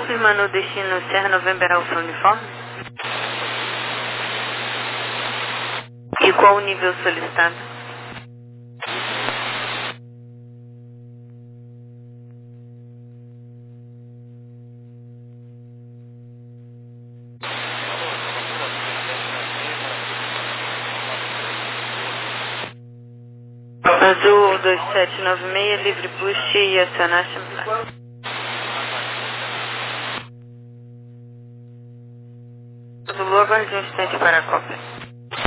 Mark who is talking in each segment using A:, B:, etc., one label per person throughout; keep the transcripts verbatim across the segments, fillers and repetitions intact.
A: Confirmando o destino Serra November Alfa Uniforme. E qual o nível solicitado? Azul dois sete nove seis, livre push e acionar chamar. Zulu, aguarde um instante para a cópia.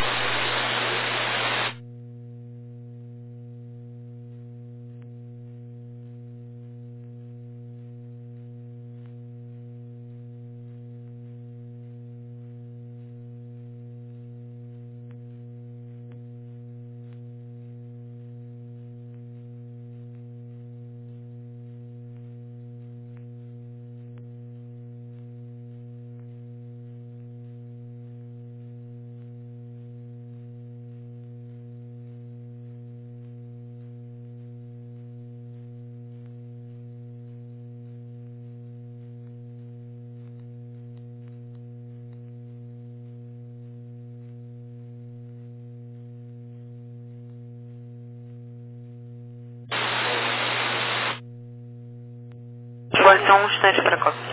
A: Agora só um instante para a cópia.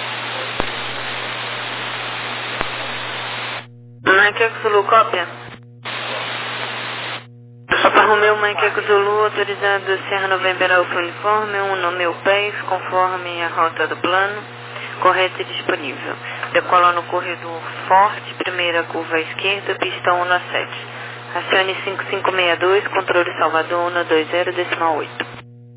A: Mike Zulu, cópia. Papa Romeu, Mike Zulu, autorizado Serra November Alfa Uniforme, um no meu pés, conforme a rota do plano, correta e disponível. Decola no corredor forte, primeira curva à esquerda, pista um no sete. Acione cinco cinco seis dois, controle Salvador um dois zero, decimal oito.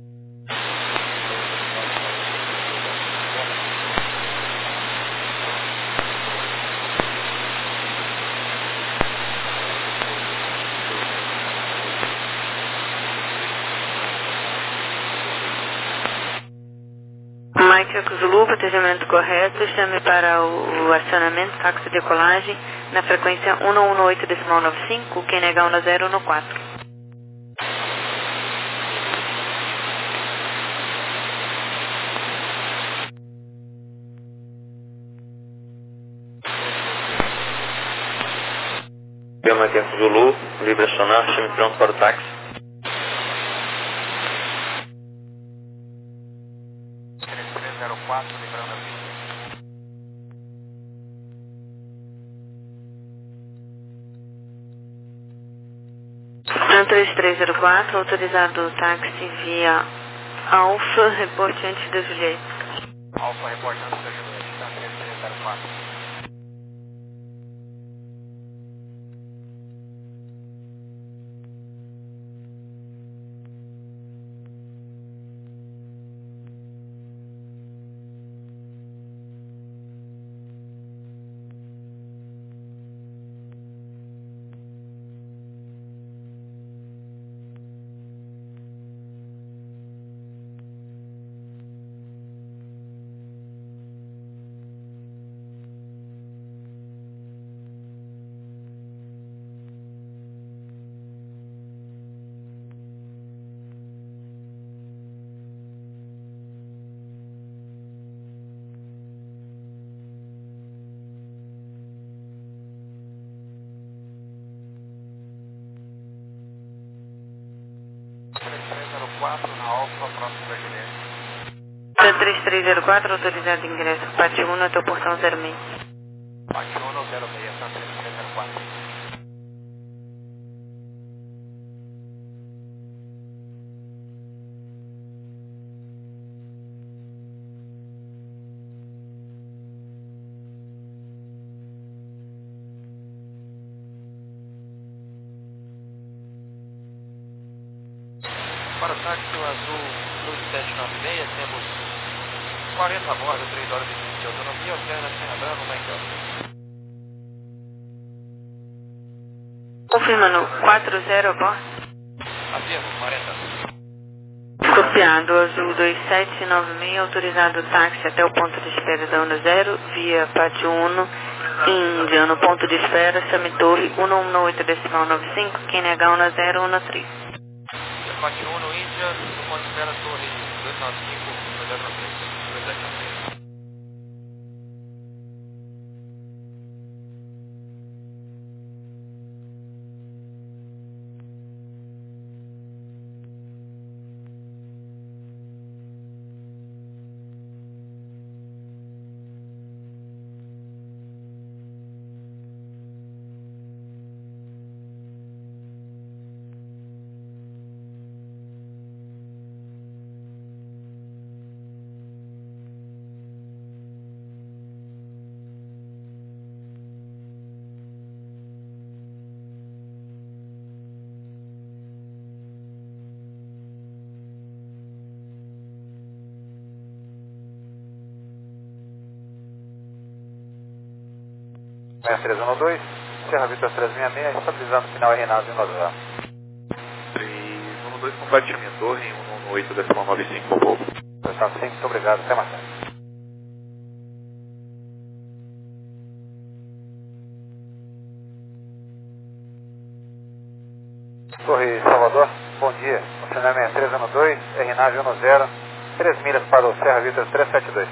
A: Mike Zulu, procedimento correto, chame para o, o acionamento, táxi decolagem, na frequência um um oito decimal nove cinco, quem negar um zero no quatro.
B: Mike Zulu, livre acionar, chame pronto para o táxi.
A: três três zero quatro, autorizado o táxi via Alfa, reporte antes da Juliette.
C: Alfa, reporte antes da Juliette, tá? três três zero quatro. três três zero quatro na Alfa, próximo da Juliette.
A: três três zero quatro, autorizado ingresso, parte um até o portão zero seis.
C: Parte um no zero seis, tá? três três zero quatro. Para o táxi azul dois sete nove seis, temos quarenta a bordo, três horas e vinte de autonomia, alterna Serra Bravo, Mike.
A: Confirmando, quatro zero a bordo.
C: Afirmo, quarenta.
A: Copiado, azul dois sete nove seis, autorizado o táxi até o ponto de espera da Uno zero, via Pátio Uno, Índia, no ponto de espera, chame Torre um um oito decimal nove cinco, quem negar Uno zero, Uno três.
C: Pátio um no Índia, no ponto de espera, Torre dois nove cinco, zero três. dois sete nove seis.
D: seis três um dois, Serra Vitor trezentos e sessenta e seis, estabilizando o final R nove um zero.
E: três um dois, compartimento, torre um um oito, decimal nove cinco, por pouco.
D: Prestado cinco, muito obrigado, até mais tarde. Torre Salvador, bom dia. O final seis três um dois, R nove um zero, três milhas para o Serra Vitor trezentos e setenta e dois.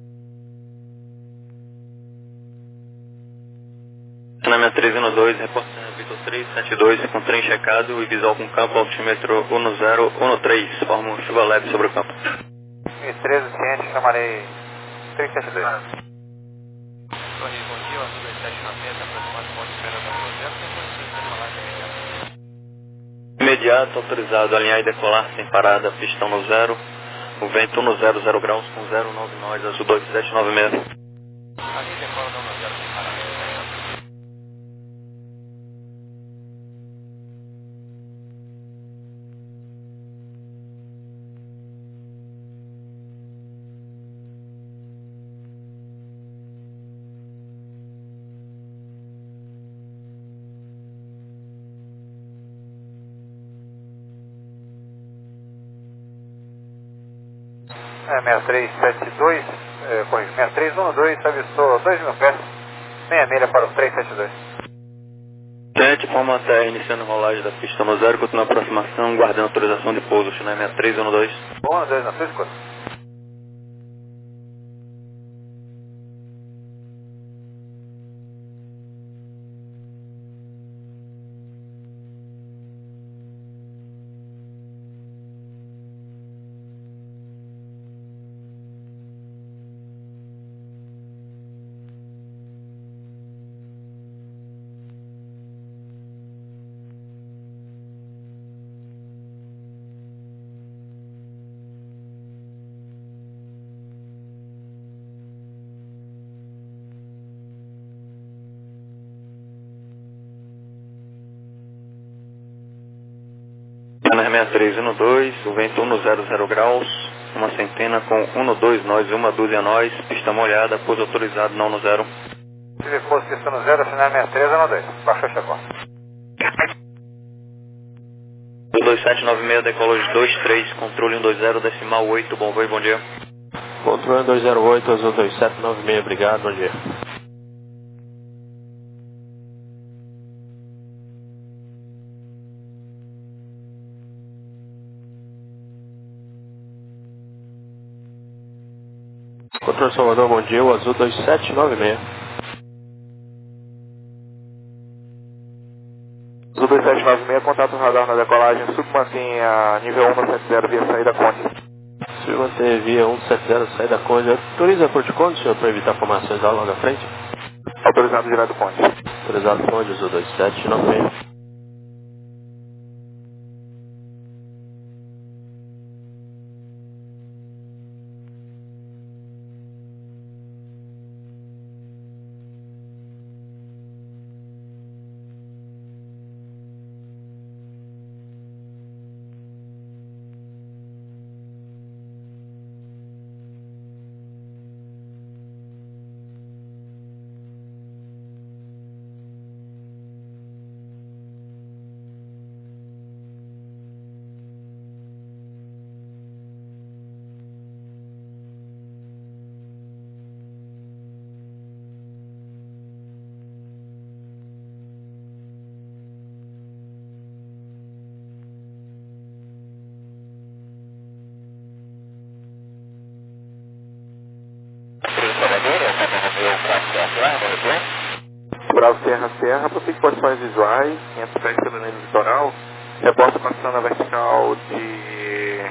B: Final três um dois, reporte Serra Vitor trezentos e setenta e dois, com trem checado e visual com campo, altímetro um zero um três, forma um chuva leve sobre o campo.
D: mil e treze, ciente, chamarei trezentos e setenta e dois.
C: Torre, bom dia, o Azul dois sete nove seis, aproximado do ponto de espera da um zero, tem condições de demolar imediato.
B: Imediato, autorizado, alinhar e decolar sem parada, pistão no zero, o vento um zero zero graus com zero nove nós, Azul dois sete nove seis.
C: Ali decola da um zero sem parada.
D: É, seis três sete dois, é, corrijo, seis três um dois, avistou dois mil pés, meia milha para o trezentos e setenta e dois.
B: Sete, forma terra, iniciando rolagem da pista no zero, continua a aproximação, guardando autorização de pouso, China seis três um dois.
D: um dois, na sua escuta.
B: seis três um dois, o vento um zero zero graus, uma centena com um dois nós, uma dúzia nós, pista molhada, pouso autorizado, não no zero.
D: Se fosse pista no zero, final seis três um dois, baixou a chegou.
B: dois sete nove seis, decolou de dois três, controle um dois zero, decimal oito, bom voo e bom dia.
F: Controle dois zero oito, Azul dois sete nove seis, obrigado, bom dia. Controle Salvador, bom dia, o Azul dois sete nove seis.
E: Azul dois sete nove seis, contato radar na decolagem, submantém a nível um sete zero via saída Conde.
F: Submantém via um sete zero, saída Conde. Autoriza a Porto Conde, senhor, para evitar formações ao longo da frente?
E: Autorizado direto Conde.
F: Autorizado Conde, Azul dois sete nove seis.
E: Bravo Serra Serra, prossiga posições visuais, quinhentos pés pelo nível litoral, reporta passando a vertical de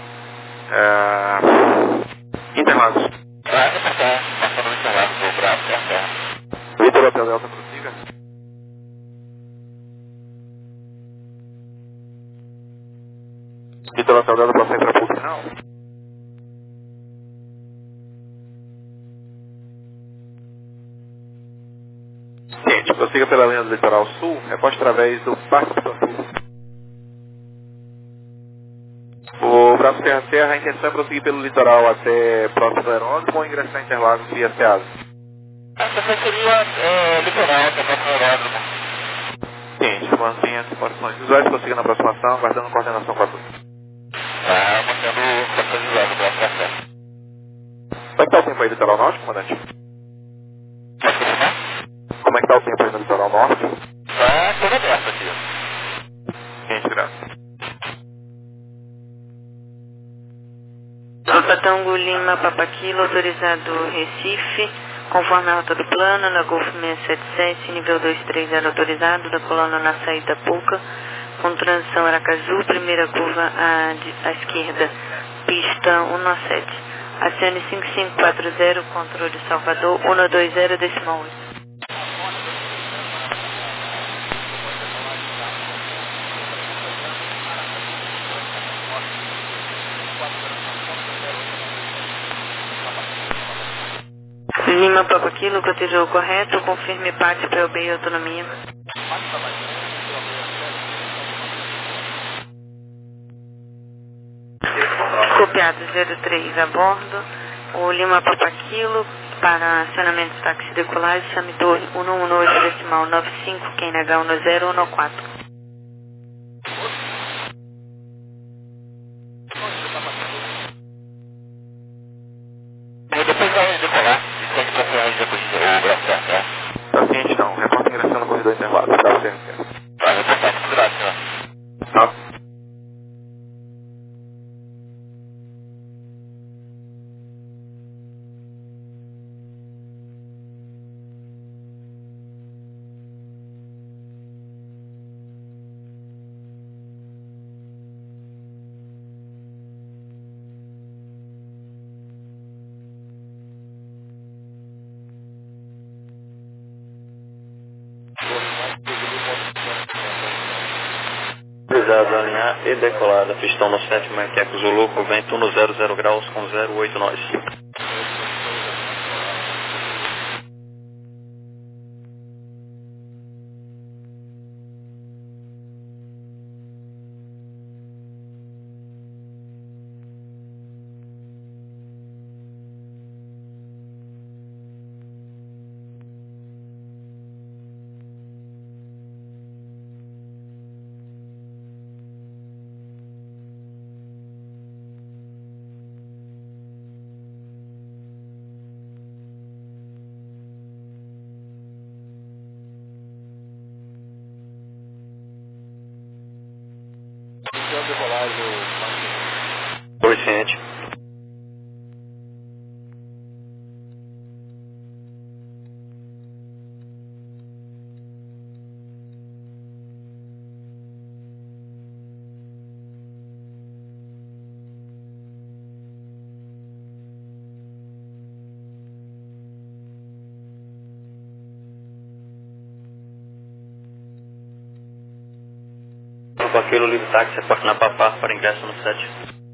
E: uh, Interlagos.
B: Passando o Interlagos, vou Bravo Serra Serra.
E: Vitor Hotel Delta, prossiga. Vitor Hotel Delta, prossegue para o final. Prossiga pela linha do litoral sul, reposte através do Parque do Sul. O Bravo Serra Serra, a intenção é prosseguir pelo litoral até próximo do aeródromo ou ingressar em Interlagos via Ceasa.
C: Essa seria é, litoral, também no aeródromo.
E: Sim, mantenha as informações visuais, prossiga na aproximação, aguardando coordenação com a turma.
C: Ah, mantendo informações visuais do próximo acesso.
E: Como é que está o tempo aí do litoral norte, comandante?
C: Pode confirmar?
E: Como é que está o tempo aí no litoral norte?
C: Tá toda aberta aqui.
E: Gente, graças.
A: Alfa Tango Lima Papaquilo, autorizado Recife, conforme a rota do plano, na Golf seiscentos e setenta e sete, nível dois três zero autorizado, da coluna na saída Puca, com transição Aracaju, primeira curva à, à esquerda, pista cento e sete. Acione cinco cinco quatro zero, controle Salvador, cento e vinte, decimal oito. Lima Papaquilo, cotejou correto, confirme parte para o B e autonomia. Copiado zero três a bordo, o Lima Papaquilo para acionamento táxi decolagem, chame torre cento e dezenove decimal noventa e cinco, Q N H um zero um quatro.
C: Depois vai decolar, tem que procurar depois o braço certo, né?
E: Tá ciente então, reporta ingressando no corredor intervalo, dá o C R C.
C: Vai reportar com segurança.
E: Tá?
B: Autorizado a alinhar e decolada, pistão no sétimo Macaco Zulu, com vento no zero zero graus com zero oito nós. Oi, ciente. Com aquele livre táxi, reporte na Papá para ingresso no sete.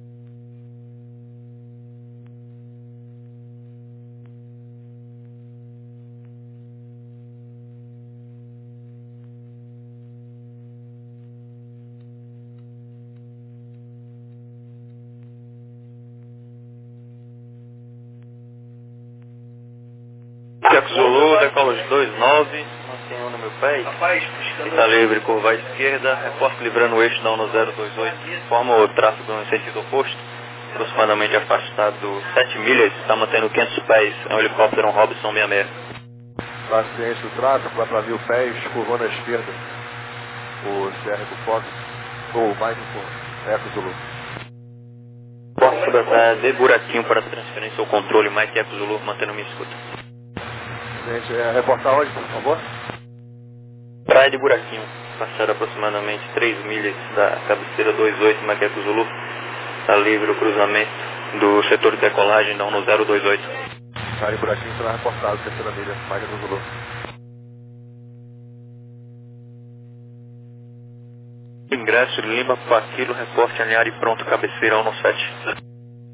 B: Macaco Zulu, decola de dois nove, mantenha um no meu pé. Está livre, curva à esquerda, reporte livrando o eixo da cento e vinte e oito, forma o tráfego no sentido oposto, aproximadamente afastado sete milhas, está mantendo quinhentos pés, é um helicóptero, um Robson sessenta e seis.
G: Paciente do tráfego, vai para mil pés, curvando à esquerda, o C R do Fox, ou mais um pouco, Eco Zulu.
B: Porta sobre a praia de buraquinho para transferência ou controle, Mike Eco Zulu, mantendo minha escuta.
G: Gente, é, reportar onde, por favor?
B: Praia de buraquinho, passar aproximadamente três milhas da cabeceira vinte e oito, Mike Eco Zulu, está livre o cruzamento do setor de decolagem da cento e vinte e oito.
G: Praia de buraquinho será reportado, terceira milha, mais do Zulu.
B: Ingresso Lima, Paquilo, reporte alinhar e pronto, cabeceira cento e sete.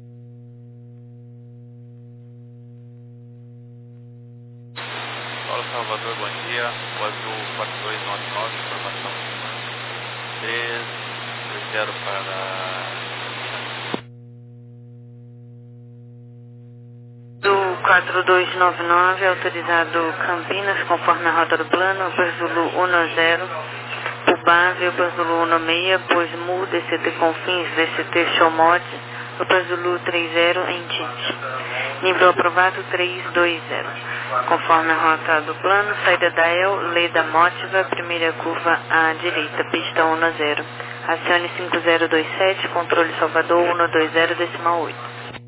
C: Paulo Salvador, bom dia. O azul quatro dois nove nove, informação três zero para...
A: Do quatro dois nove nove, autorizado Campinas, conforme a rota do plano, Upper Zulu um zero, Pubá, Upper Zulu um seis, pois Mu, D C T Confins, D C T Chomot, Upper Zulu três zero em Tite. Nível aprovado três dois zero. Conforme a rota do plano, saída da E L, Leda Mótiva, primeira curva à direita, pista um zero. Acione cinco zero dois sete, controle Salvador um dois zero, decimal oito.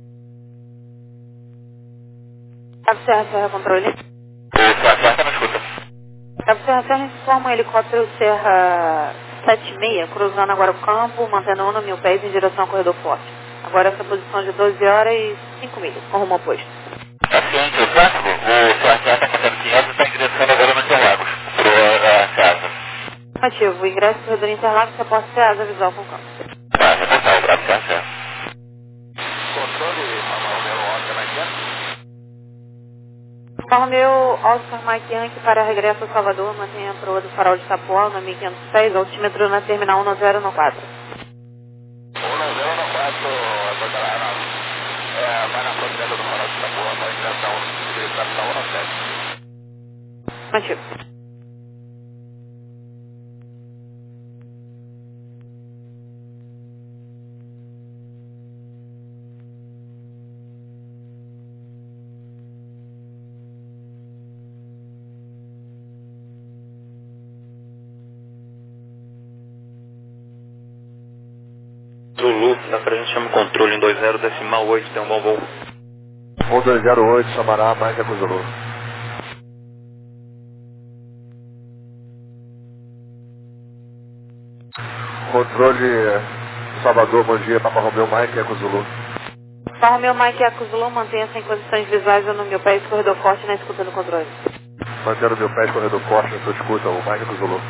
A: Cabo Serra, Serra, controle.
B: Serra, Serra, me escuta.
A: Cabo Serra, Serra, informa um helicóptero Serra sete seis, cruzando agora o campo, mantendo um mil pés em direção ao corredor forte. Agora essa posição de doze horas e cinco milhas, com rumo oposto.
B: Acione o tráfego, o Serra Serra está contando quinhentos e está em direção agora no Interlagos, para a casa.
A: Afirmativo, ingresso do corredor Interlagos, reporte Ceasa, visual com campo.
B: Tá, reportar o Bravo Serra Serra.
C: Controle, Romeu Oscar Mike
A: Romeu Oscar Mike Yankee para regresso a Salvador, mantenha a proa do farol de Itapuã, na mil quinhentos e seis, altímetro na terminal um zero no quatro.
C: um zero no quatro, é, vai na fronteira do farol de Itapuã, vai em direção ao um sete.
A: Afirmativo.
B: Zulu, na frente chama controle em dois zero decimal oito, tem um bom voo.
G: um dois zero oito, Samará, mais Eco Zulu. Controle Salvador, bom dia, Papa Romeu, Mike, Eco Zulu.
A: Papa Romeu, Mike Eco Zulu, mantenha-se em condições visuais no meu pé, corredor forte na escuta do controle.
G: Mantendo meu pé, corredor forte na sua escuta, o Mike Eco Zulu.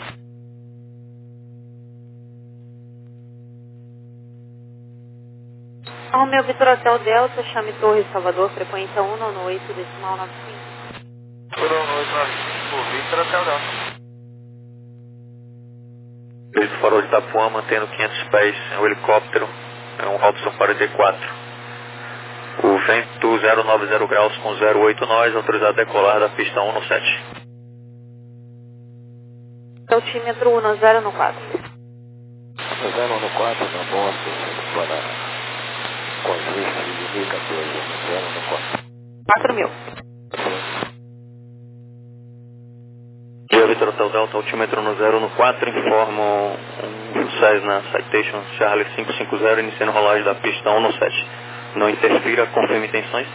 A: Romeu Vitor Hotel Delta, chame Torre Salvador, frequência um oito, decimal nove cinco.
C: um oito nove cinco, Vitor Hotel Delta.
B: Desde o farol de Itapuã, mantendo quinhentos pés, é um helicóptero, é um Robson quarenta e quatro. O vento zero nove zero graus com zero oito nós, autorizado a decolar da pista um no sete.
A: Altímetro um zero no quatro.
G: um zero no quatro, na Boston, para Conjusto de dois mil e quatorze, um zero no quatro.
A: quatro mil.
B: Dia Vitor Hotel Delta, altímetro no zero no quatro, informo um Cessna Citation Charlie cinco cinco zero, iniciando rolagem da pista um no sete. Não interfira, confirme intenções.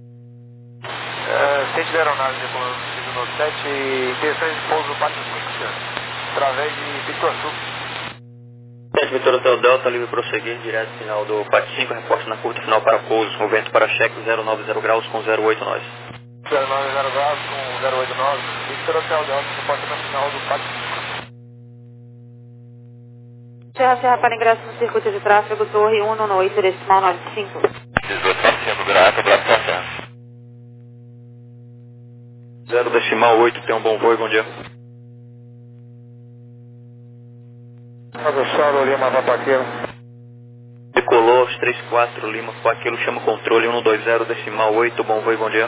C: É, Centro de Aeronave de Comando no sete, intenções de pouso no Pátio cinco, senhor. Através de Pituaçu.
B: sete Vitor Hotel Delta, livre prosseguir, direto final do Pátio cinco, reporte na curta final para pouso. O vento para cheque zero nove zero graus com zero oito nós.
C: zero nove zero graus com zero oito nove, Vitor Hotel Delta, reporte na final do Pátio cinco.
A: Serra Serra para ingresso no circuito de tráfego, Torre um oito, decimal nove cinco.
B: dezoito nove cinco, Viraca, Bravo Serra Serra. zero decimal oito, tem um bom voo e bom dia.
G: Abençoado, Lima, Papaqueiro.
B: Decolou aos trinta e quatro, Lima, Paquilo, chama controle um dois zero decimal oito, bom voo e bom dia.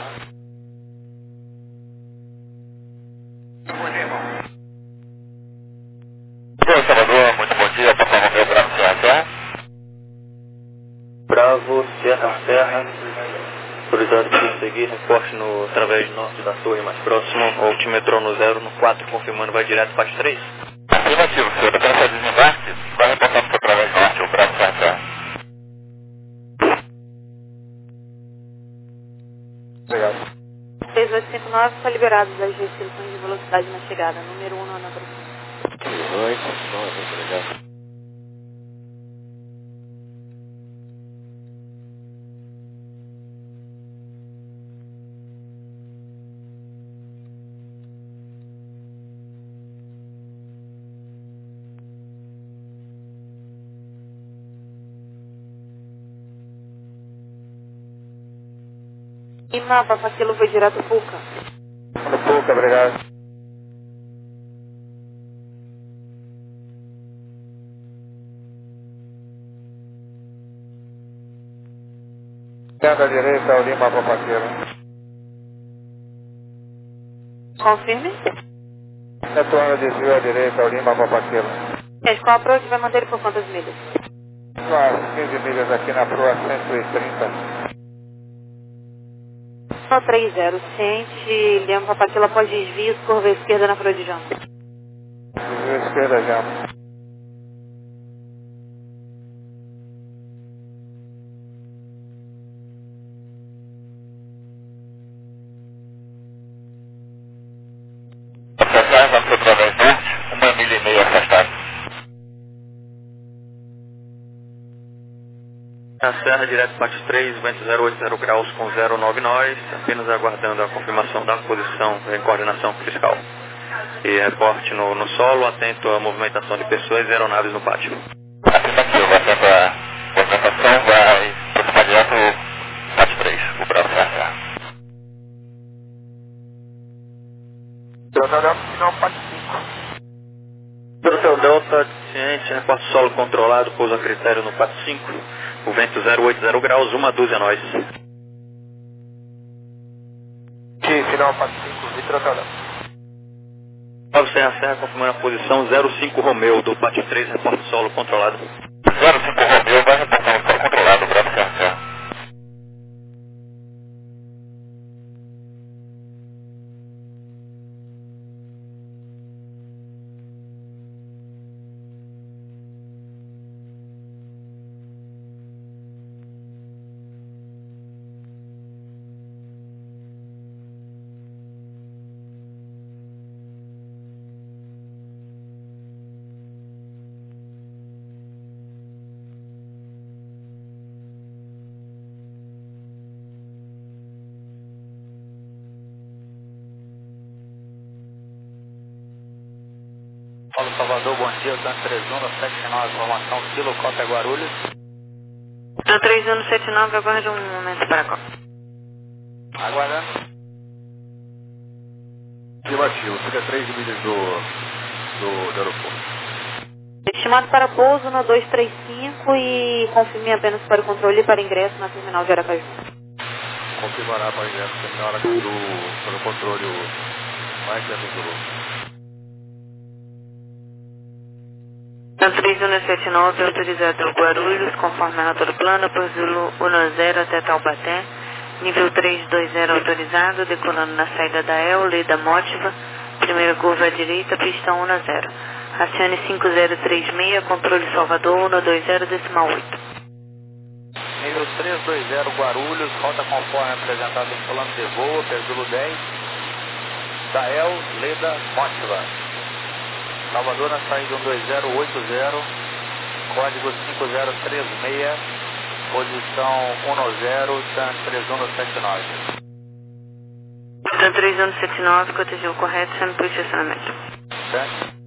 C: Bom, Salvador, muito bom dia, Papa Romeu, Bravo Serra Serra.
B: Bravo, Serra Serra, autorizado por seguir, reporte no através norte da torre mais próximo, altímetro no zero no quatro, confirmando, vai direto para as três.
C: Afirmativo, senhor, para essa desembarque, vai reportar para o através norte, o Bravo Serra Serra.
G: Obrigado.
A: seis oito cinco nove, está liberado das restrições de velocidade na chegada, número um na produção.
G: oito, nove, obrigado.
A: Lima, Papaquilo foi direto Puca.
G: Pouco, obrigado. Esquerda, direita, Lima, Papaqueiro.
A: Confirme.
D: Retorno desvio à direita, ao Lima, Papaquilo.
A: Gente, qual approach vai manter ele por quantas milhas?
D: As quinze milhas aqui na Proa cento e trinta.
A: No três zero, ciente, Lima, Papaquilo após desvio, curva esquerda na Proa de Jama.
D: Desvio esquerda, Jama.
B: Na Serra, direto Pátio três, vento zero oito zero graus com zero nove nós, apenas aguardando a confirmação da posição em coordenação fiscal. E reporte no, no solo, atento à movimentação de pessoas e aeronaves no pátio.
H: Afirmativo, atento à movimentação, vai aproximar direto Pátio três, o Bravo Serra.
D: Delta Delta, final Pátio cinco.
B: Delta Delta, ciente, reporte solo controlado, pouso a critério no Pátio cinco. O vento zero oito zero graus, uma dúzia nós.
D: Sim, final Pátio cinco, Vitor Delta.
B: Bravo Serra Serra, confirmando a posição zero cinco Romeu, do Pátio três, reporte solo controlado.
H: zero cinco Romeu, vai reportar o solo controlado, Bravo Serra Serra.
C: Paulo Salvador, bom dia, Dan três um sete nove, informação Kilo Cópia Guarulhos.
A: Dan três um sete nove, aguarde um momento para cá.
C: Aguardando.
G: Afirmativo, fica três milhas do, do, do aeroporto.
A: Estimado para pouso no dois três cinco e confirme apenas para o controle e para ingresso na terminal de Aracaju.
G: Confirmará para ingresso no terminal Aracaju para o controle o mais dentro do Zulu.
A: Dan três um sete nove, autorizado ao Guarulhos, conforme a rota do plano, por Zulu um zero até Taubaté. Nível três dois zero autorizado, decolando na saída da E L, Leda Mótiva, primeira curva à direita, pista um zero. Acione cinco zero três seis, controle Salvador um dois zero decimal oito.
C: Nível três dois zero Guarulhos, rota conforme apresentado em plano de voo, Zulu dez, da E L, Leda Mótiva. Salvador na saída um dois zero oito zero, código cinco zero três seis, posição um zero, Dan três um sete nove.
A: Dan três um sete nove, cortesia correto, sempre para o estacionamento.
C: Dan.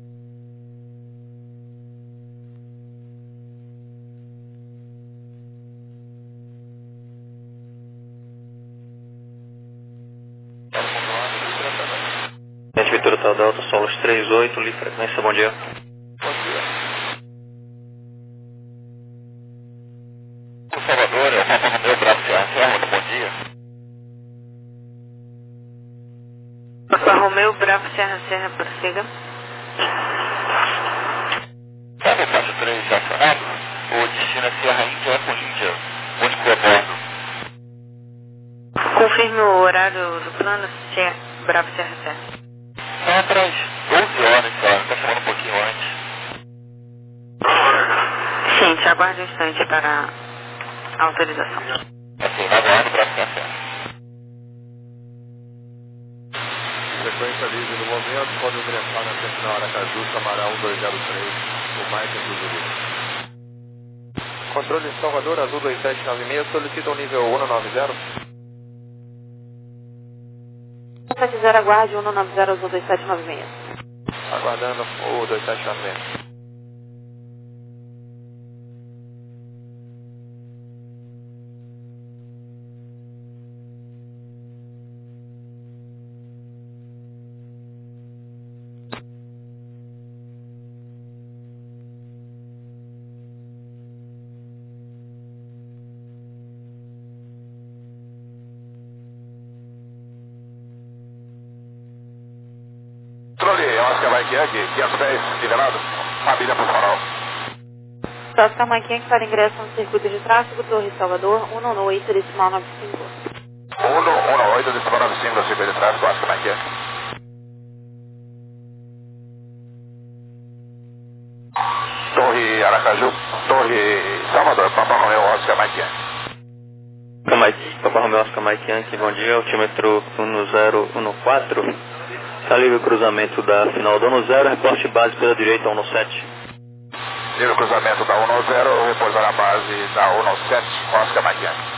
B: Gente, Vitor Hotel Delta, solos três oito, Li frequência, bom dia.
C: Bom dia.
H: O Salvador, é o Papa Romeu, Bravo Serra Serra, muito bom dia.
A: Papa Romeu, Bravo Serra Serra, prossiga.
H: Sabe o Pátio três acionado? O destino é Serra Índia, é com Índia, único a bordo.
A: Confirme o horário do plano, se é Bravo Serra Serra.
H: É para as doze horas, só, está chamando um pouquinho antes.
A: Gente, aguarde um instante para a autorização.
H: Ok, nada ano, Bravo Serra Serra.
G: Frequência livre no momento, pode ingressar na terminal Aracaju, Samará um dois zero três, o mais dentro do Zulu.
C: Controle Salvador, Azul dois sete nove seis, solicita o nível um nove zero.
A: sete zero, aguarde um nove zero, Azul dois sete nove seis.
C: Aguardando o dois sete nove seis.
G: Mike Yankee, quinhentos pés, liberado. Família pro farol.
A: Oscar Mike Yankee para ingresso no circuito de tráfego, Torre Salvador, um nove oito, decimal nove cinco.
G: um nove oito, decimal nove cinco, no circuito de tráfego, Oscar Mike Yankee. Torre Aracaju, Torre Salvador, Papa Romeu, Oscar Mike Yankee.
B: Papa Romeu, Oscar Mike Yankee, bom dia, altímetro um zero um quatro, está livre o cruzamento da final do um zero, reporte base pela direita um sete.
G: Livre o cruzamento da um zero, repouso na base da um sete, Oscar Mike Yankee.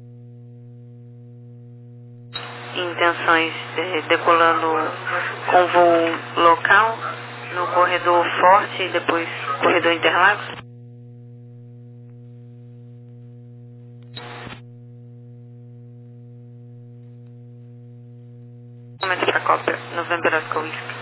A: Intenções de, decolando com voo local no corredor Forte e depois corredor Interlagos. Momento para cópia, November Oscar Whiskey.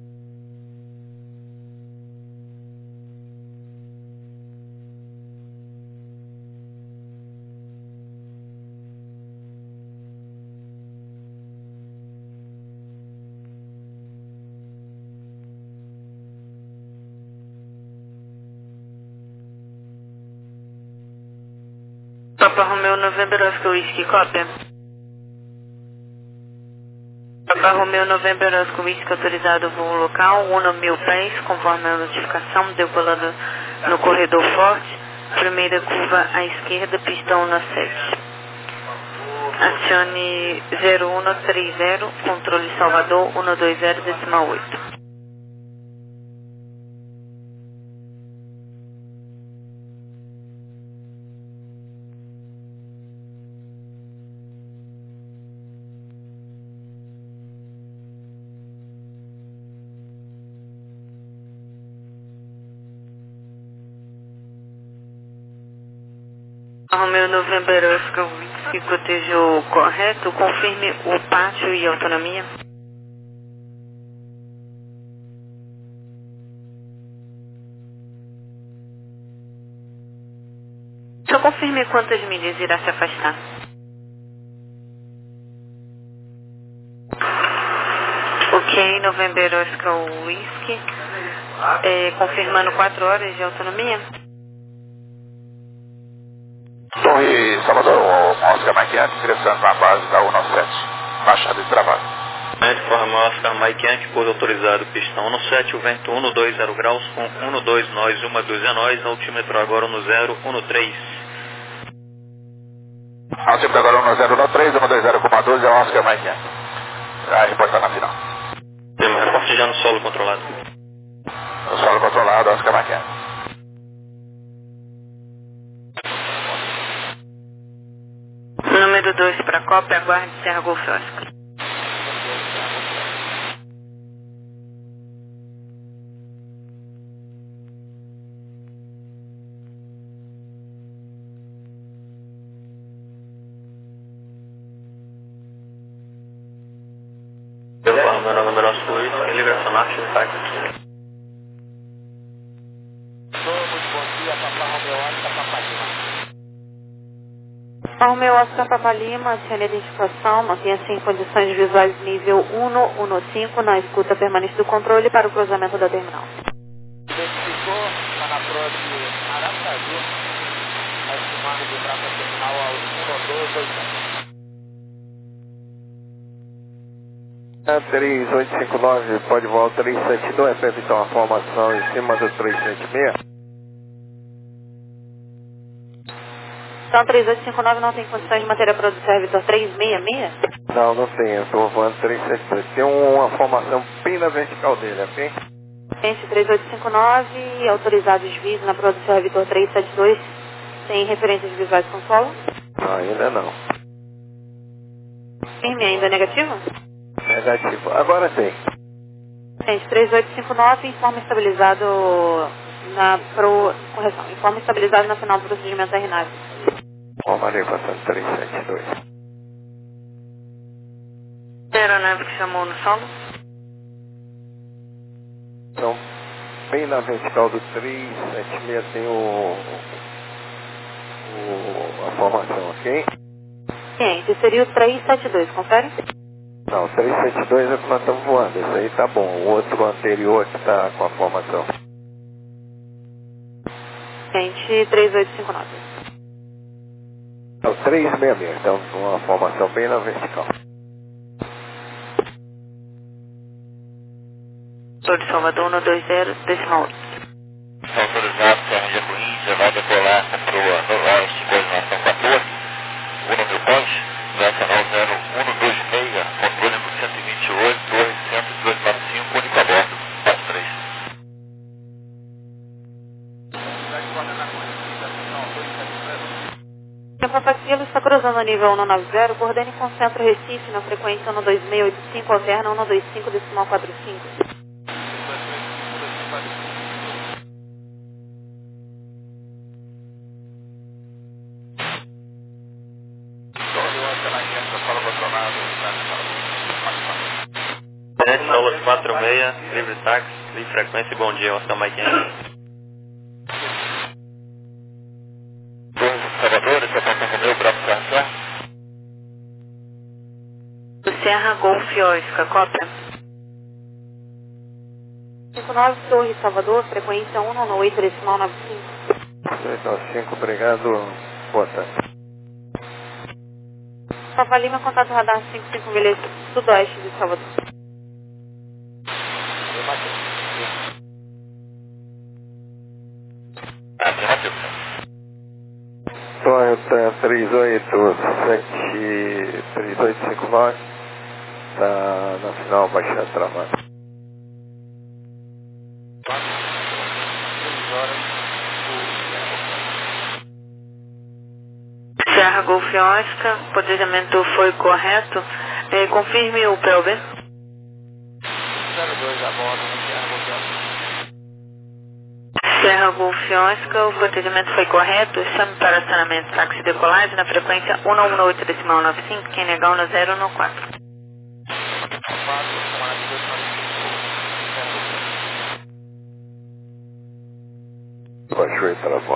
A: Papa Romeu, November Oscar Whiskey, cópia. Papa Romeu, November Oscar Whiskey, autorizado voo local, um mil pés, conforme a notificação, decolando no corredor Forte, primeira curva à esquerda, pistão um sete. Acione zero um três zero, controle Salvador, um dois zero, decimal oito. Romeu, November Oscar Whiskey, cotejo correto, confirme o pátio e autonomia. Só confirme quantas milhas irá se afastar. Ok, November Oscar Whiskey, é, confirmando quatro horas de autonomia.
G: Torre Salvador, Oscar Mike Yankee, ingressando na base da um sete, baixada e travada.
B: Informa Oscar Mike Yankee, pouso autorizado, pistão um sete, o vento um dois zero graus, com um dois nós, uma dois é nós, altímetro agora um zero um três.
G: Altímetro agora um zero um três, um dois zero, doze, é o Oscar Mike Yankee. Vai reportar na final.
B: Temos reporte já no solo controlado.
G: No solo controlado, Oscar Mike Yankee.
A: Número dois para cópia, aguarde Serra Golf Oscar.
B: Meu nome é Nosso Luiz, em liberação marcha de táxi.
C: Bom dia, Papa Romeu, Oscar, Papa Lima.
A: Romeu Oscar Papa Lima, acione a identificação, mantenha-se em condições visuais nível um um cinco na escuta permanente do controle para o cruzamento da terminal.
C: Identificou, está na prova Aracaju, estimando de tráfego terminal ao um dois dois sete.
E: três oito cinco nove, pode voar três sete dois, para evitar uma formação em cima do três sete seis.
A: Então, três oito cinco nove não tem condições de manter a produção Vitor três seis seis?
E: Não, não tem, eu estou voando três sete dois. Tem uma formação bem na vertical dele, ok?
A: Gente, três oito cinco nove, autorizados vídeos na produção Vitor três sete dois, tem referências visuais com solo?
E: Não, ainda não.
A: Firme ainda negativo?
E: Negativo, agora tem.
A: Gente, três oito cinco nove, informe estabilizado na pro... correção, informe estabilizado na final do procedimento da R N A V.
E: Romarei passando três sete dois.
A: A aeronave que chamou no solo?
E: Então, bem na vertical do três sete seis tem o, o, a formação, ok?
A: Gente, seria o três sete dois, confere?
D: Não, três sete dois é o que nós estamos voando, esse aí tá bom. O outro anterior que tá com a formação.
A: Gente, três oito cinco nove.
D: É o três seis seis, estamos com uma formação bem na vertical.
A: Sou de Salvador, um dois zero, decimal oito.
H: Autorizado, Serra de Índia, vai decolar com proa no oeste, coordenação quatorze, Uno Mil Ponte, nacional zero um dois seis, controle por cento e vinte e oito, torre cento e dois nove cinco, único a bordo, quatro três.
A: A Papacilo está cruzando o nível um nove zero, coordene com o centro Recife na frequência um dois seis oito cinco, alterna um dois cinco, decimal quatro cinco.
B: sete, Solas quatro seis, livre táxi, livre frequência, bom dia, Oscar Mike.
H: Salvador, esse é o São Romeu, Bravo Serra.
A: Do Serra Golf Oscar, cópia. cinco nove, Torre Salvador, frequência um nove oito, decimal nove cinco.
D: seis nove cinco, obrigado, boa tarde.
A: Papa Lima, contato radar cinco cinco milhas sudoeste de Salvador.
D: Toyota três oito sete, três oito cinco nove, está na final Baixada Travada.
A: Serra Golf Oscar, o planejamento foi correto. É, confirme o P L B.
C: zero dois a bordo, Serra Golf Oscar.
A: Serra Golf Oscar, o planejamento foi correto. Chame para acionamento táxi decolagem na frequência um um oito, decimal nove cinco, quem negar no zero um quatro.
D: Baixou e travou.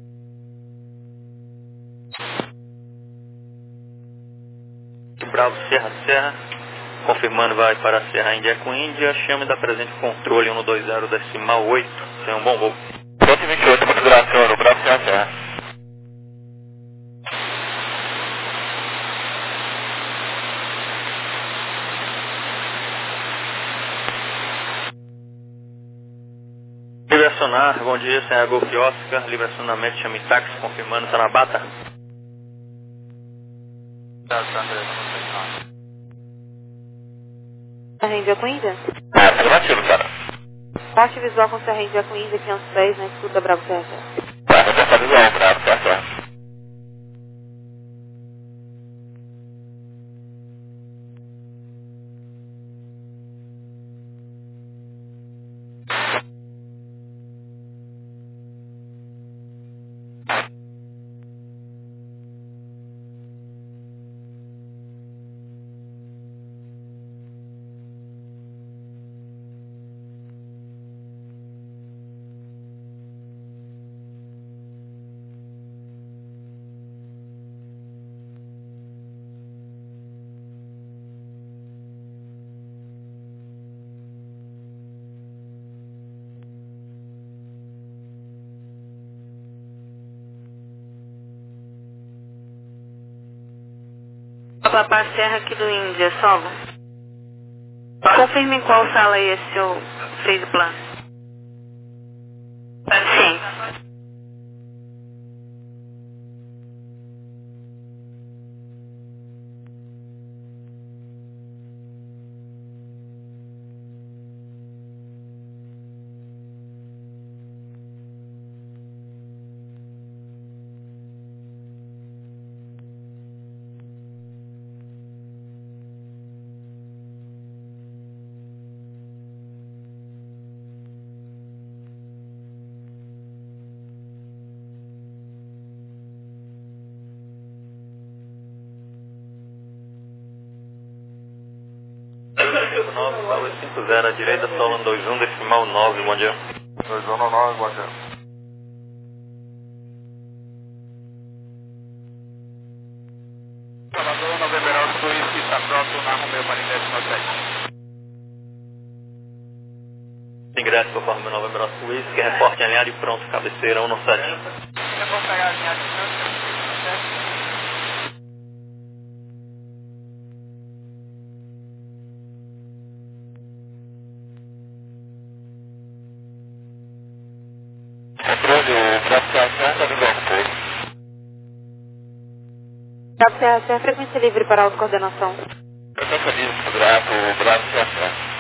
B: Bravo Serra Serra, confirmando vai para a Serra Índia com Índia, chame da presente controle um dois zero, decimal oito, tenha um bom voo.
H: cento e vinte e oito, configuração, no Bravo Serra Serra.
B: Livre acionar, bom dia, Serra Golf Oscar, livre acionamento, chame táxi, confirmando, está na bata.
A: Serra Índia com Índia?
H: Ah, afirmativo, cara.
A: Parte visual com Serra Índia com Índia, quinhentos e dez, na escuta Bravo Serra Serra.
H: Tá, reportar visual, Bravo Serra Serra.
A: Papá Serra aqui do Índia, Solo. Confirme em qual sala é esse seu fez o plano. Sim.
B: cinco nove, Paulo cinco zero, à direita, Solano dois um, decimal nove, bom dia.
E: dois um nove, bom dia.
C: Salvador, November Alto, está pronto na Romeu para ingresso no sete.
B: Ingresso conforme o Novembro Whisky, que reporte alinhado e pronto, cabeceira um no sete.
C: Eu vou pegar a linha de distância.
H: Controle, o Bravo C R C está vindo ao pouco.
A: Bravo C R C, frequência livre para autocoordenação.
H: Frequência livre, Bravo, Bravo C R C.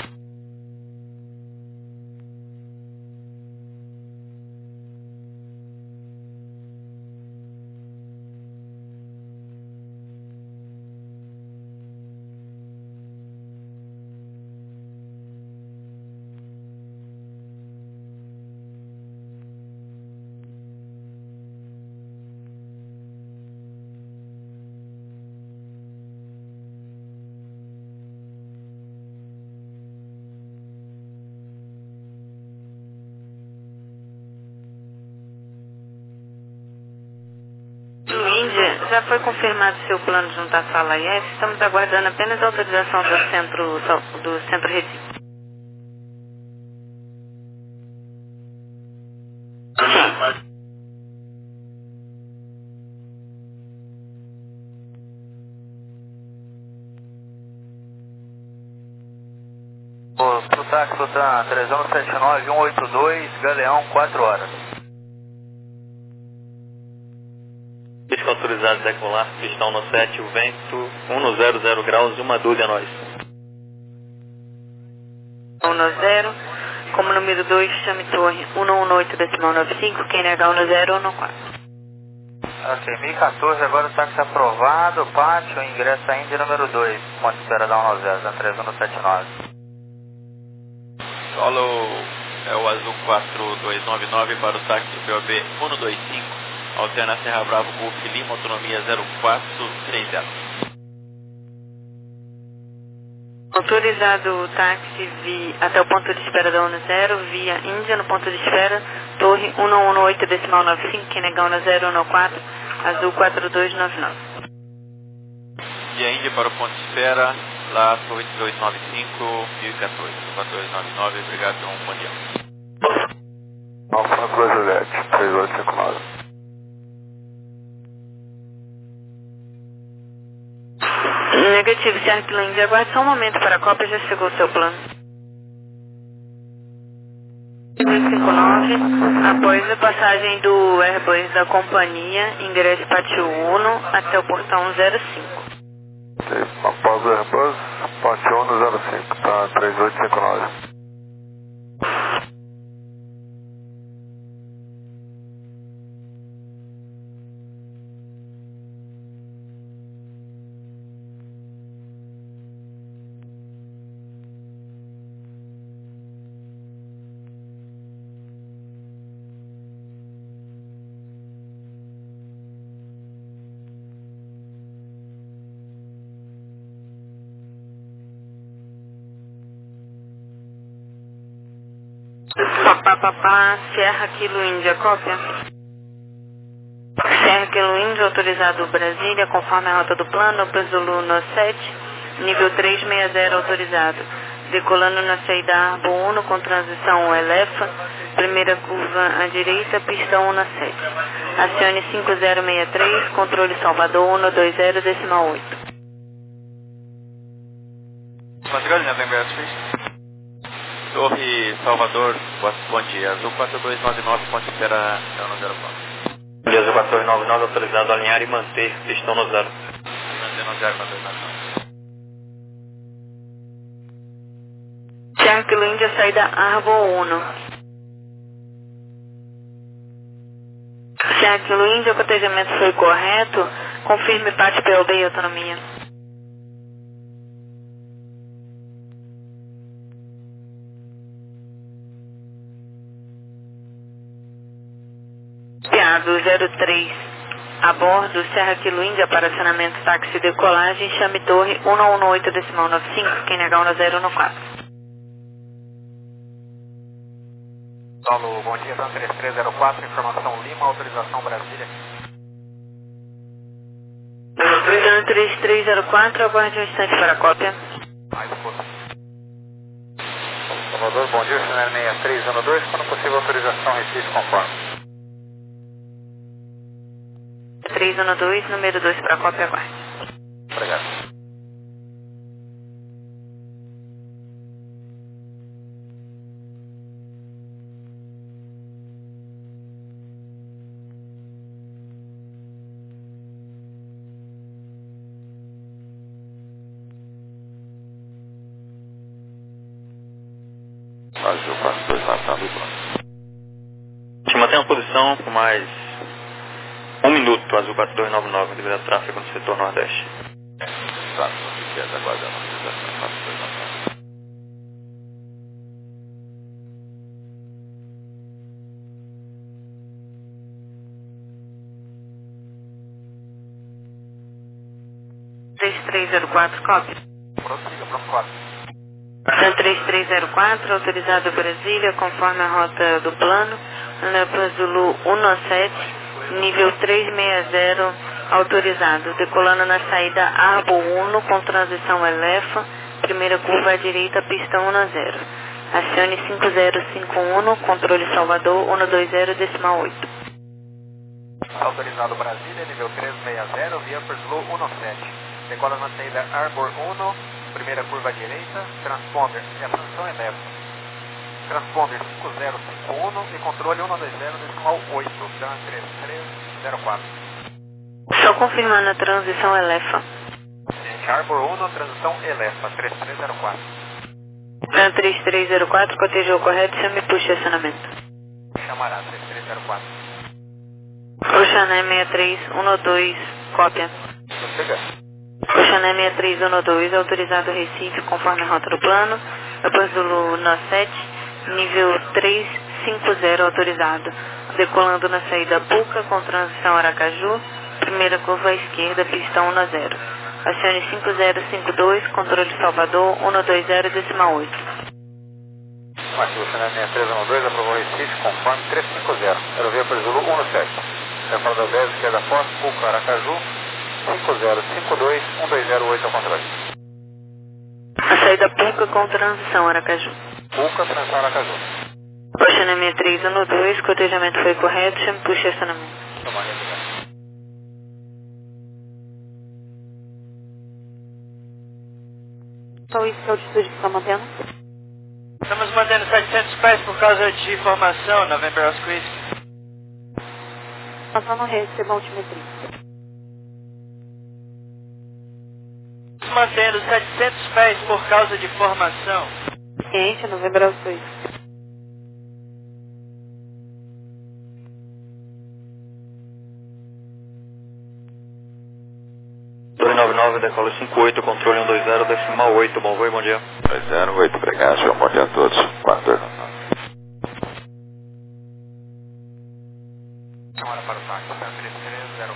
A: Índia, já foi confirmado seu plano junto à sala I F. Estamos aguardando apenas a autorização do centro, do centro Recife.
C: Pro táxi Tutan três um sete nove um oito dois, Galeão, quatro horas.
B: Disco autorizado a decolar, pistão no sete, o vento um no zero, zero graus e uma dúzia nós.
A: um no zero, como número dois, chame torre um um um oito decimal nove cinco, quem negar um no zero, um no quatro.
C: Ok, mil e quatorze, agora o táxi aprovado, pátio, ingresso ainda número dois, ponto de espera da um no zero, da três um sete nove.
I: Solo é o azul quatro dois nove nove para o táxi P O B um dois cinco. Alterna Serra Bravo Golf Lima, autonomia zero quatro três zero.
A: Autorizado o táxi vi, até o ponto de espera da um zero, via Índia no ponto de espera, torre um um um oito decimal nove cinco, quem negar um zero, um quatro, azul quatro dois nove nove.
I: E a Índia para o ponto de espera, lá torre dois nove cinco, mil e quatorze, quatro dois nove nove, obrigado, um bom dia.
D: Alfa dois Juliette, três oito cinco nove.
A: Negativo, Sierra Kilo Índia, aguarde só um momento para a cópia, já chegou o seu plano. dois cinco nove, após a passagem do Airbus da companhia, ingresse pátio um até o portão zero cinco.
D: Ok, após o Airbus, pátio um zero cinco, tá três oito cinco nove.
A: Papá, papá, Sierra Kilo Índia, cópia. Sierra Kilo Índia, autorizado Brasília, conforme a rota do plano, Zulu no sete, nível três seis zero autorizado. Decolando na saída Arbo um com transição Elefa, primeira curva à direita, pista um na sete. Acione cinco zero seis três, controle Salvador um dois zero decimal oito.
C: Quantas galinhas tem ingresso?
I: Torre Salvador, bom dia, azul quatro dois nove nove, ponto de espera é no zero quatro.
B: Azul quatro dois nove nove, autorizado a alinhar e manter, pistão no zero.
I: Manter no zero, quatro dois nove nove.
A: Sierra Kilo Índia, saída Arbo um. Sierra Kilo Índia, o cotejamento foi correto, confirme pátio P O B e autonomia. zero três, a bordo, Serra Kilo Índia para acionamento táxi decolagem, chame torre um um oito decimal nove cinco, quem negar um zero um quatro.
C: Paulo, bom dia, Dan três três zero quatro, informação Lima, autorização Brasília.
A: três três zero quatro, aguarde um instante para a cópia.
C: Salvador, bom dia, Channel seis três um dois, quando possível autorização Recife conforme.
A: três um dois, número dois para a cópia, aguarde.
C: Obrigado.
E: Azul quatro dois nove nove.
B: Se mantém a posição por mais um minuto, Azul quatro dois nove nove, devido ao tráfego no setor nordeste.
E: Tá, esquerda, aguardando a utilização quatro dois nove nove.
A: três três zero quatro, cópia.
C: Prossiga, pronto.
A: Sam três três zero quatro, autorizado Brasília, conforme a rota do plano, Lapa Zulu um sete, nível trezentos e sessenta, autorizado, decolando na saída Arbo um com transição Elefa, primeira curva à direita, pista dez. Acione cinco zero cinco um, controle Salvador cento e vinte, decimal oito.
C: Autorizado Brasília, nível trezentos e sessenta, via Zulu um sete. Decola na saída Arbor um, primeira curva à direita, transponder, e a transição é leve. Transponder cinco zero cinco um e controle cento e vinte, decimal oito, Dan três três zero quatro.
A: Só confirmando a transição Elefa.
C: Gente, Arbor um, transição Elefa, três três zero quatro.
A: Dan três três zero quatro, cotejou correto, chame e puxa estacionamento.
C: Chamará, três três zero quatro.
A: Oxané seis três um dois, cópia.
C: Prossiga.
A: Oxané seis três um dois, autorizado Recife, conforme a rota do plano, Lapa Zulu sete, nível trezentos e cinquenta, autorizado, decolando na saída Puca com transição Aracaju, primeira curva à esquerda, pista dez. Acione cinco zero cinco dois, controle Salvador cento e vinte, decimal oito.
C: Aqui o Channel seis três um dois aprovou Recife, conforme trezentos e cinquenta, aerovia para Zulu um sete. Reforma da dez, esquerda forte, Puca, Aracaju, cinco zero cinco dois, um dois zero oito ao controle.
A: A saída Puca com transição Aracaju.
C: Puca, transição Aracaju.
A: Oxané seis três um dois, cotejamento foi correto, chame e puxa estacionamento.
C: Toma, obrigado.
A: Qual isso que é a altitude que está mantendo?
J: Estamos mantendo setecentos pés por causa de formação, November Oscar.
A: Passando receba a altimetria.
J: Estamos mantendo setecentos pés por causa de formação.
A: Ciente, November Oscar.
B: dois nove nove, decola cinco oito, controle cento e vinte, decimal oito, bom voo, bom dia.
E: dois zero oito, obrigado, senhor, bom dia a todos. quatro dois nove nove.
C: Chamada para o táxi, três três zero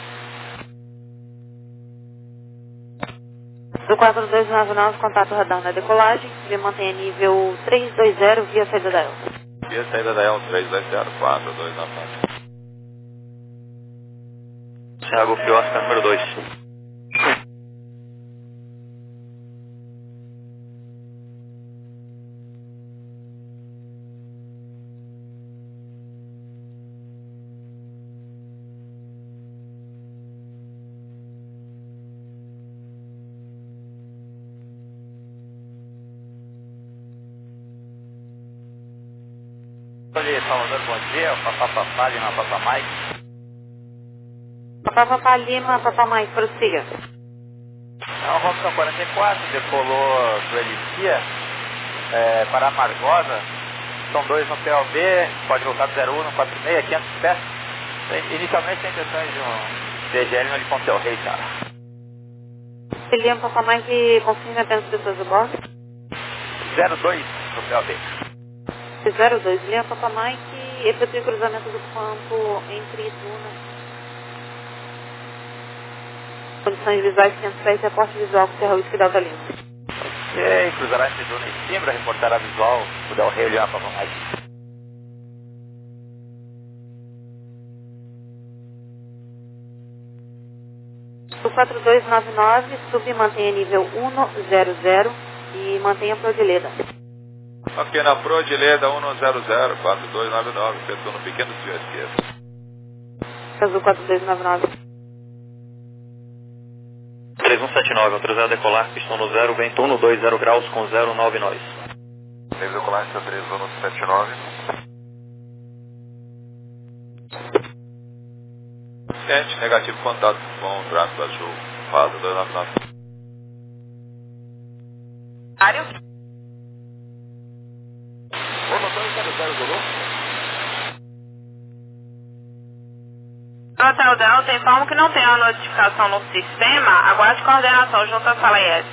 C: quatro.
A: Do quatro dois nove nove, contato radar na decolagem, via mantenha nível trezentos e vinte, via saída da Elsa.
E: Via saída da E L três dois zero quatro dois nove nove.
B: Thiago Fiosca, número dois.
C: Olha, Salvador, bom dia. O Papá Papá, Lima, Papá Mike.
A: Papá Papá Lima, Papá Mike, prossiga.
C: É o Robson quarenta e quatro, decolou do Elicia é, para Amargosa. São dois no P O B, pode voltar do zero um no quatro seis, quinhentos pés. Inicialmente tem intenções de um D G L no Ponte Del Rey, cara.
A: Lima, Papá Mike, confirme apenas pessoas do bordo.
C: zero dois no P O B.
A: zero dois, Lima, Papá Mike, efetue o cruzamento do campo entre Duna. Condições visuais quinhentos pés, reporte visual com Serra Whisky Delta Lima.
C: Ok, cruzará entre Duna e Simbra, reportará visual do Del Rey, Lima, Papá Mike.
A: O quatro dois nove nove, sub e mantenha nível cento e mantenha a Prodileda.
K: Ok, na Prodileda cento, quatro dois nove nove, apertou no pequeno desvio à esquerda.
A: Azul quatro dois nove nove.
B: três um sete nove, autorizado a decolar, pistão no zero, vento cento e vinte graus com zero nove nós.
E: três decolar, três um sete nove.
K: Ciente, negativo contato com o tráfego azul, fase dois nove nove.
A: Ário? Hotel Delta, informo que não tem a notificação no sistema. Aguarde coordenação junto à sala I S.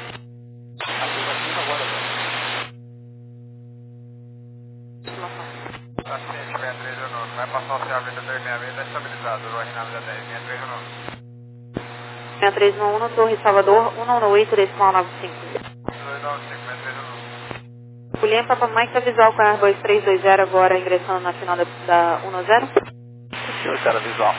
E: Paciente seis três um nove, vai passar o C A V da três seis seis, está estabilizado, o Rinaldo dez, seis três um nove.
A: seis três um um, Torre Salvador, um nove oito, decimal nove cinco.
E: dois nove cinco, seis três um nove.
A: Julian, Papa Mike, visual com a dois três dois zero, agora ingressando na final da, da cem.
C: Senhor, cara, visual.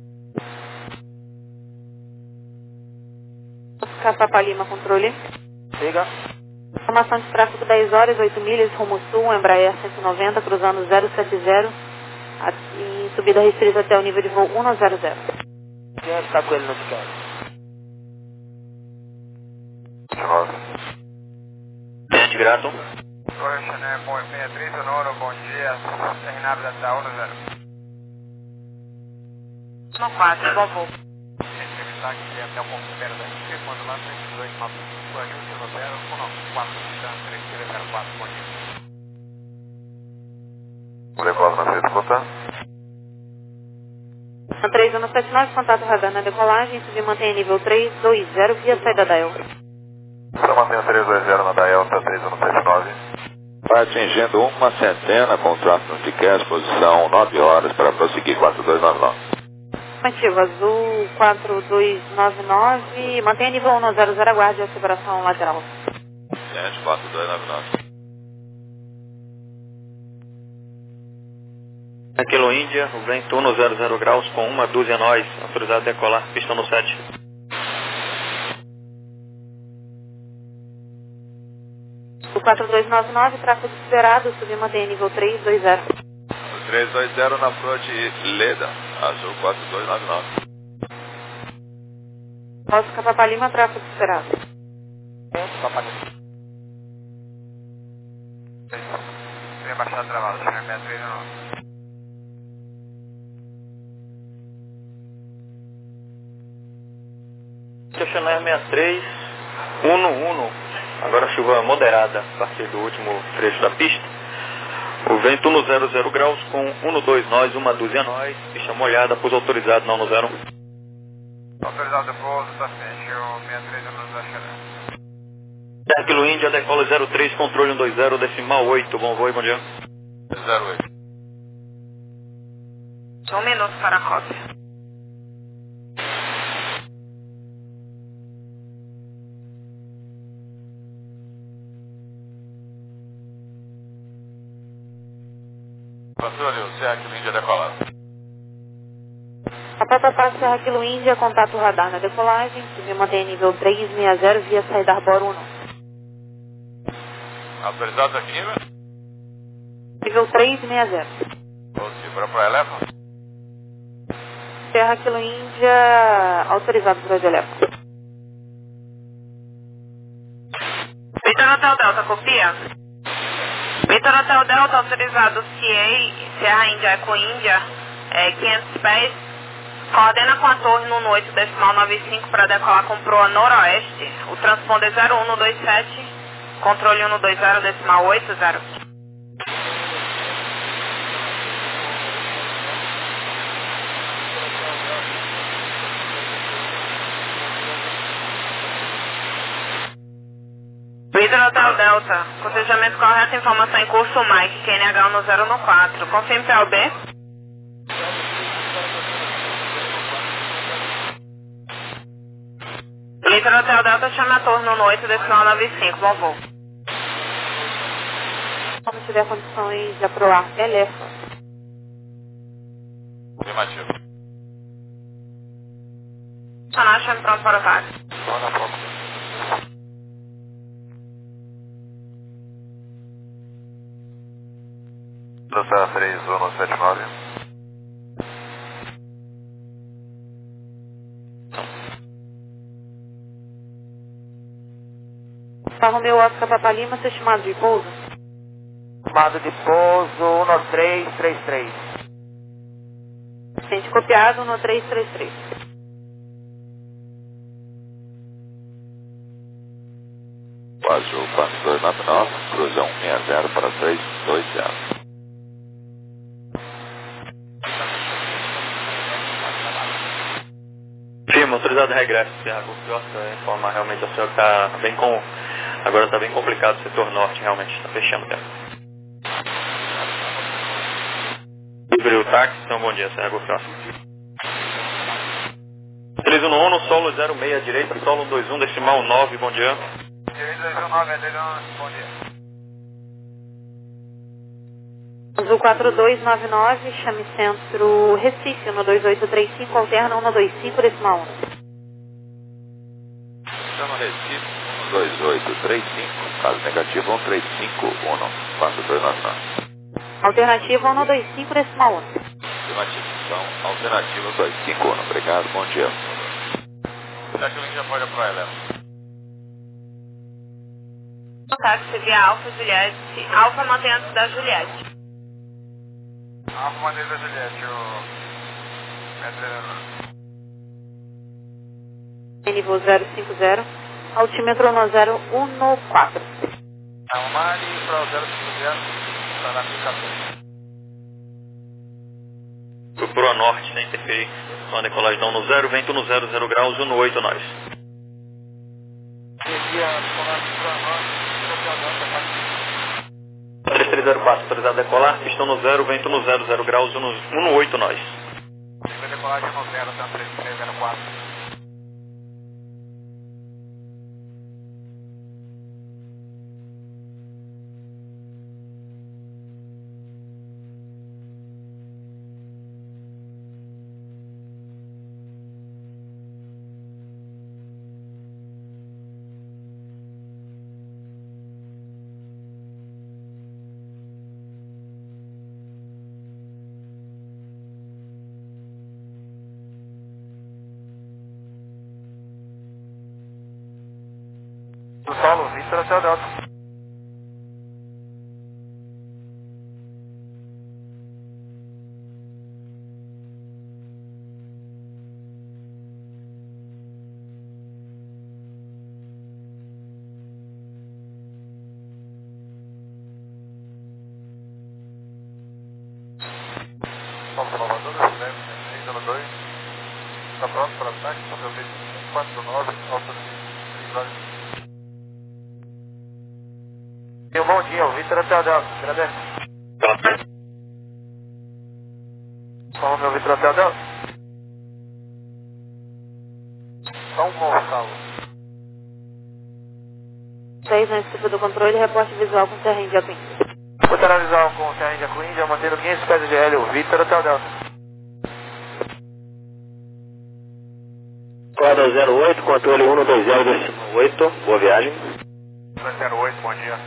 A: Capapa Lima, controle.
C: Siga.
A: Informação de tráfego dez horas, oito milhas, rumo sul, Embraer cento e noventa, cruzando zero sete zero, em subida restrita até o nível de voo cento.
C: Quem está com ele no pequeno?
B: Ciente, grato.
E: Torre Chanel, seis três um nove, bom dia, Rinaldo da cem.
A: No quatro, bom voo.
E: Entrevistar aqui até o ponto de espera da S P, quando lá três dois nove cinco, Ailton zero, quatro três três zero quatro, bom dia. O Lecosa na frente, contar.
A: três um sete nove, contato radar na decolagem, subir mantenha nível três dois zero via saída da Delta.
E: Só mantenha três dois zero na Delta, três um sete nove.
K: Vai atingindo uma centena com o tráfego de cash, posição nove horas para prosseguir quatro dois nove nove.
A: Afirmativo, azul quatro dois nove nove, mantenha nível cento, aguarde a separação lateral.
K: Ciente, quatro dois nove nove.
B: Aquilo Índia, o vento cento graus com uma dúzia nós, autorizado a decolar, pistão no sete.
A: O quatro dois nove nove, tráfego esperado, subir mantenha nível três dois zero.
K: três dois zero na Prodileda, azul quatro dois nove nove.
A: Posso Capapa Lima, tráfego esperado.
C: Capapa Lima.
E: Vem baixar travado, seis três um nove.
B: Chanel sessenta e três, Uno Uno, agora chuva moderada a partir do último trecho da pista. O vento cento graus com um dois nós, uma dúzia nós, pista molhada, pouso autorizado na cem.
E: Autorizado de pouso, está ciente, o seis três um nove da Chanel.
B: Aquilo Índia, decola zero três, controle cento e vinte, decimal oito, bom voo e bom dia.
K: zero oito.
A: Um minuto para a cópia.
K: Controle, o C A Q Índia decolado.
A: A Papapá Serra Kilo Índia, contato radar na decolagem, subir mantenha nível três seis zero via saída Arbor um.
K: Autorizado aqui nível?
A: Nível três seis zero.
K: Possível para Elefa?
A: Serra Kilo Índia, autorizado para o Elefa. Vitor Hotel Delta, copia? Vitor Hotel Delta, autorizado C A, Serra Índia Eco Índia, é, quinhentos pés, coordena com a torre no oito decimal nove cinco para decolar com proa noroeste, o transponder zero um dois sete, controle cento e vinte decimal oito zero. Vitor Hotel Delta, cotejamento correto, informação em curso Mike, Q N H um zero um quatro, confirme P L B. Vitor Hotel Delta, chama a torre no oito decimal nove cinco, bom voo. Como tiver condições de aprovar, Elefa.
K: Afirmativo.
A: estacionar, chame pronto para o táxi.
E: Zona Fox. Dança três um sete nove.
A: Tá, Romeu Oscar Papa Lima, seu estimado de pouso?
C: Estimado de pouso um três três três.
A: Gente copiado no três três três.
K: Azul quatro dois nove nove, cruza um seis zero para três dois zero.
B: Firma, autorizado regresso, Serra Golf Oscar, informar realmente ao senhor que está bem com... Agora está bem complicado o setor norte, realmente, está fechando o tempo. Livre o táxi, então bom dia, Serra Golf Oscar. três um um no solo zero seis, direita, solo um dois um, decimal nove, bom dia.
E: Direita dois um nove, bom dia.
A: Azul quatro dois nove nove, chame centro Recife, no dois oito três cinco, alterna um dois cinco, decimal um.
K: Chama Recife, um dois oito três cinco, caso negativo um três cinco um quatro dois nove nove.
A: Alternativa um dois cinco, decimal um.
K: Afirmação, alternativa dois cinco um, obrigado, bom dia.
E: Será que o link já pode apoiar, Léo?
A: Táxi via Alfa Juliette, Alfa mantém antes da Juliette.
E: Alfa mantém da Juliette, o...
A: Nível zero cinco zero, altímetro no zero um quatro.
E: Almari para o zero cinco zero, para a aplicação.
B: Procura norte, sem interferir. Uma decolagem não no zero, vento no zero, zero graus, um no oito nós. três três zero quatro, autorizado a decolar, pistão no zero, vento no zero, zero graus, um no, um no oito nós.
E: Decolagem no zero, tá três três zero quatro. Do solo, Vitor até o Delta. Vamos Salvador, seis zero dois. Está pronto para ataque, para o um quatro nove, alta três horas. Um bom dia, o Vitor até o Delta, agradece. Como meu Vitor até o Delta? São Gonçalo.
A: seis na estufa do controle, reporte visual com terreno de Acuim.
E: Lateral visual com terreno de Acuim, já mantendo quinhentos pés de L, o Vitor até o Delta.
F: Quadra zero oito, controle um dois zero decimal oito, boa viagem.
E: zero oito, bom dia.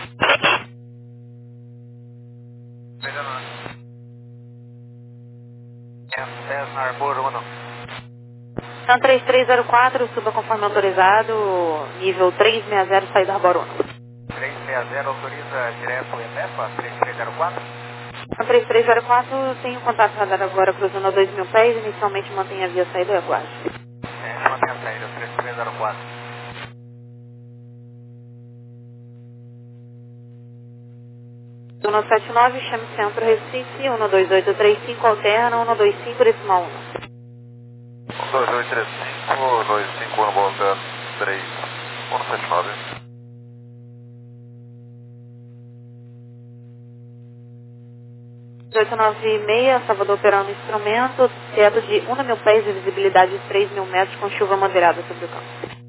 E: Cessna Arbor um.
A: Então três três zero quatro, suba conforme autorizado, nível três seis zero, saída Arbor um.
E: três seis zero autoriza direto o EMEPA, três três zero quatro.
A: Então três três zero quatro, tem o contato radar agora cruzando a dois mil pés, inicialmente mantém a via saída e aguarde.
E: É, mantém a saída, três três zero quatro.
A: um sete nove, chame centro Recife, um dois oito três cinco, alterna, um dois cinco, decimal um.
E: um dois oito três cinco, dois cinco um, volta três um sete nove.
A: oito nove seis, Salvador operando instrumento, teto de um mil pés e visibilidade de três mil metros com chuva moderada sobre o campo.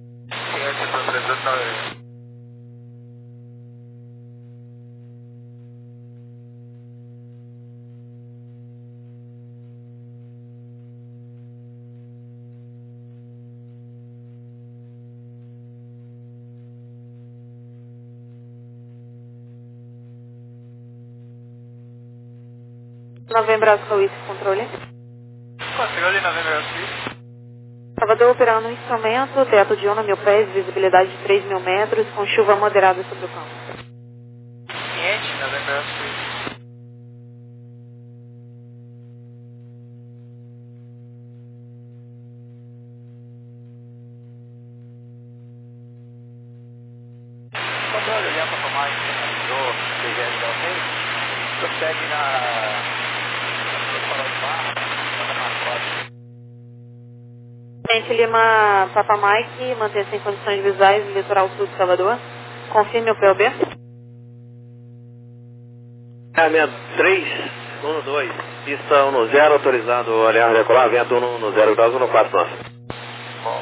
A: Novembro Oscar Whisky Controle.
C: Controle Novembro Oscar Whisky.
A: Salvador operando um instrumento, teto de um mil pés, visibilidade de três mil metros, com chuva moderada sobre o campo.
C: Cliente Novembro Oscar Whisky. Controle, aliança para mais, finalizou, C G S ok. Prossegue na... farol de barra, manda mais quatro.
A: Cliente Lima Papa Mike, manter-se em condições visuais no litoral sul de Salvador. Confirme o P O B.
F: Caminhando três um dois, pista um zero, autorizado aliar decolar, vento um zero, graus um quatro, nossa.
C: Bom.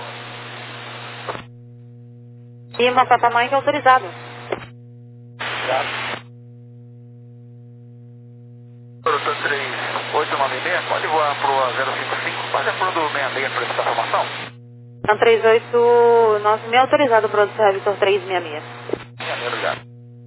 A: Lima Papa Mike autorizado.
C: Obrigado. Produtor três oito nove seis, pode voar para o zero cinco cinco, pode para o do seis seis para essa formação?
A: Então três oito nove seis autorizado para o Vitor três seis seis.
C: seis, obrigado.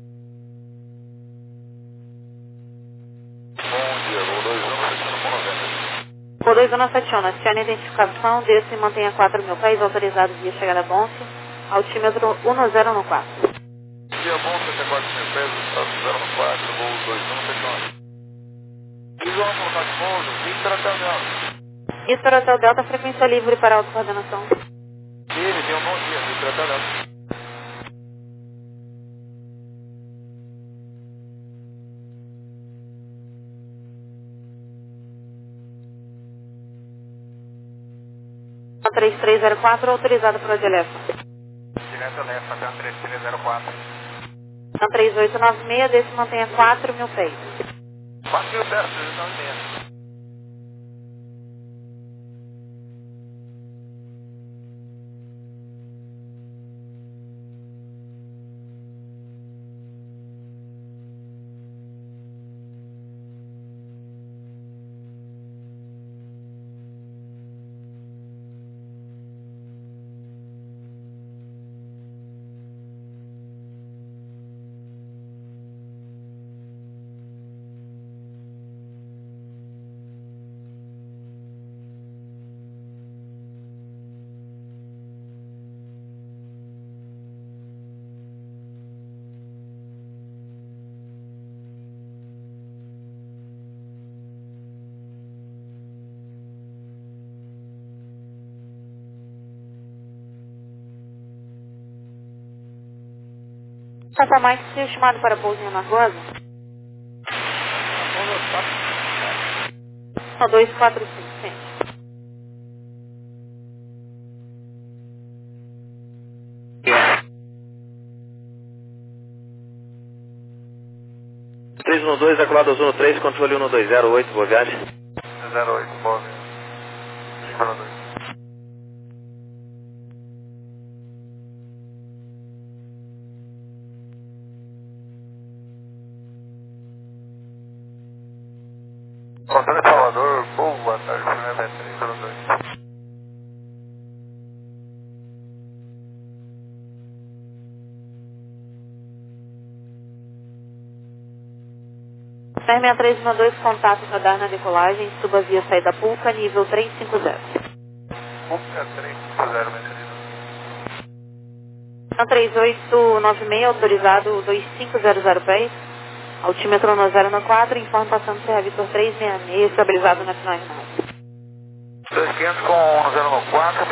C: Bom dia, voo dois um, fechando com noventa.
A: Voo dois um sete um, acione a identificação, desce e mantenha quatro mil pés, autorizado via chegada Bonfe, altímetro um zero um quatro.
C: Dia bom, setenta e quatro mil pés, estado zero um quatro, voo dois um, fechando. Visual para o Catmoundo, Victor Hotel Delta.
A: Victor Hotel Delta, frequência livre para autocoordenação.
C: Ele tem um bom dia, Victor Hotel Delta.
A: três três zero quatro, autorizado para o Dilefa.
C: Direto Lefa, até três três zero quatro.
A: Então três oito nove seis, desce e mantenha quatro mil pés.
C: quatro mil pés, três nove seis.
A: Papa Mike, seu estimado para pouso em Amargosa? dois quatro cinco, sim.
F: três um dois, decolado Ozono três, controle um dois zero oito, boa viagem.
C: zero oito, boa viagem. Controle Salvador, boa tarde, primeiro três zero dois.
A: seis seis três um dois, contato radar na decolagem, suba via saída Pulca, nível três cinco zero.
C: Pulca três cinco zero, mensagem.
A: Então três oito nove seis, autorizado dois cinco zero zero pés, altímetro um zero um quatro, informe passando Serra Vitor três seis seis, estabilizado na final.
C: dois quinhentos com um zero um quatro.